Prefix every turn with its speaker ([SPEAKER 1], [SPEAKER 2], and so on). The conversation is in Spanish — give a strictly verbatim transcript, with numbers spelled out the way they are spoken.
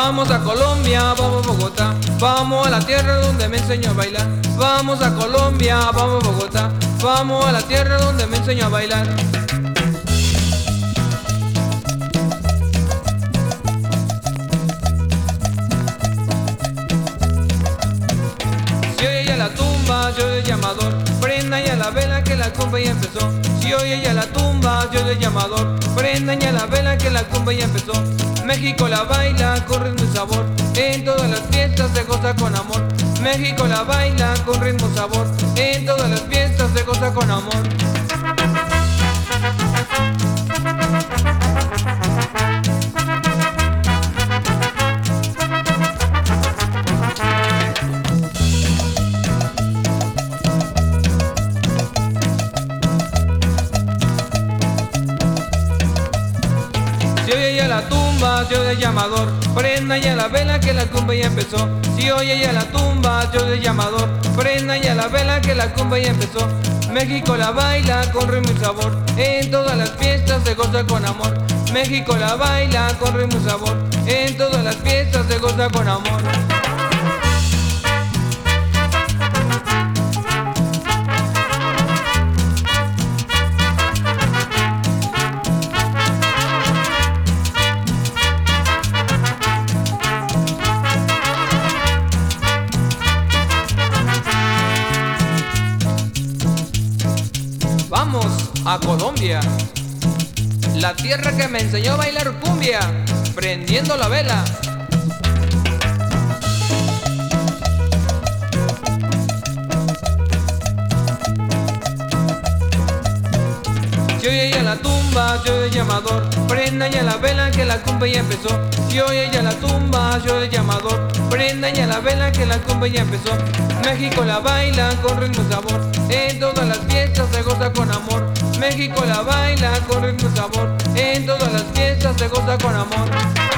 [SPEAKER 1] Vamos a Colombia, vamos a Bogotá, vamos a la tierra donde me enseñó a bailar. Vamos a Colombia, vamos a Bogotá, vamos a la tierra donde me enseñó a bailar. Si oye ya la tumba, yo el llamador, prendan ya la vela que la cumba ya empezó. Si oye ya la tumba, yo el llamador, prendan ya la vela que la cumba ya empezó. México la baila con ritmo y sabor, en todas las fiestas se goza con amor. México la baila con ritmo y sabor, en todas las fiestas se goza con amor. Si oye ya la tumba, yo el llamador, prenda ya la vela que la cumba ya empezó. Si oye ya la tumba, yo el llamador, prenda ya la vela que la cumba ya empezó. México la baila con ritmo y sabor, en todas las fiestas se goza con amor. México la baila con ritmo y sabor, en todas las fiestas se goza con amor. Vamos a Colombia, la tierra que me enseñó a bailar cumbia, prendiendo la vela. Si oye ya la tumba, yo el llamador, prenda ya la vela que la cumba ya empezó. Si oye ya la tumba, yo el llamador, prenda ya la vela que la cumba ya empezó. México la baila con ritmo y sabor, en todas las fiestas se goza con amor. México la baila con ritmo y sabor, en todas las fiestas se goza con amor.